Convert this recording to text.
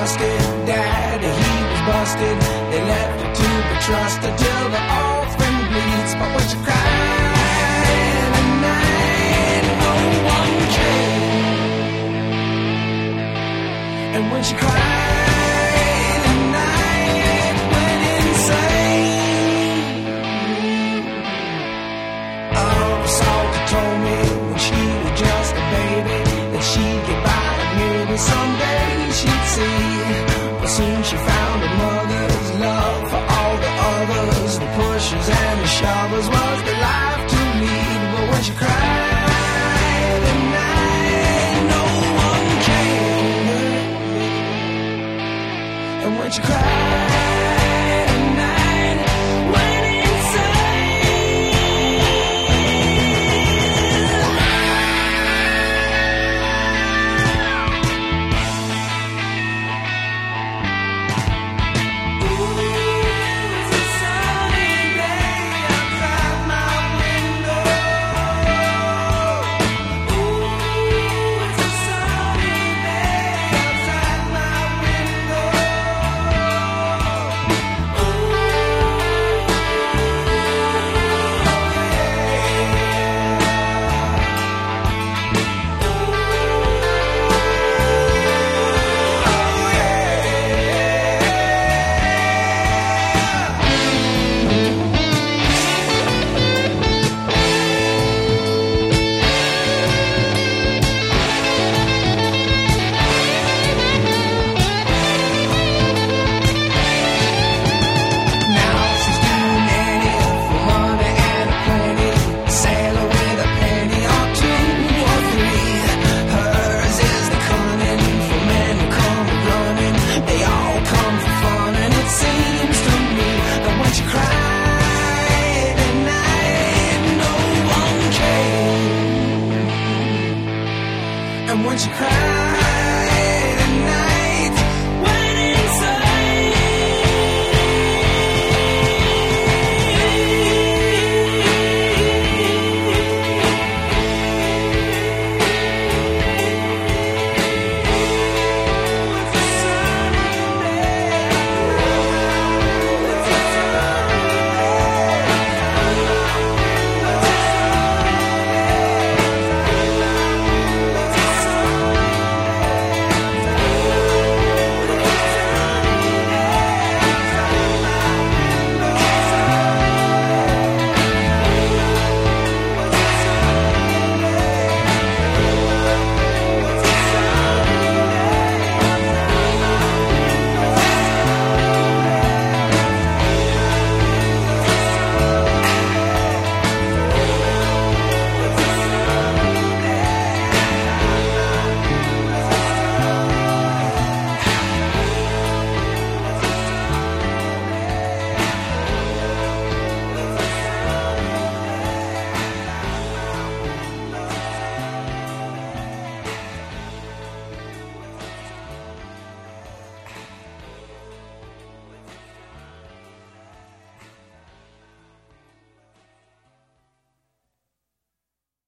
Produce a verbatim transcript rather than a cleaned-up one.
busted. Daddy, he was busted. They left her to be trusted till the orphan bleeds. But when she cried at night, no one came. And when she cried at night, went insane. Oh, Salter told me when she was just a baby that she'd get by, maybe someday she'd see. But soon she found her mother's love for all the others. The pushers and the shovers was the life to lead. But when she cried at night, no one came. And when she cried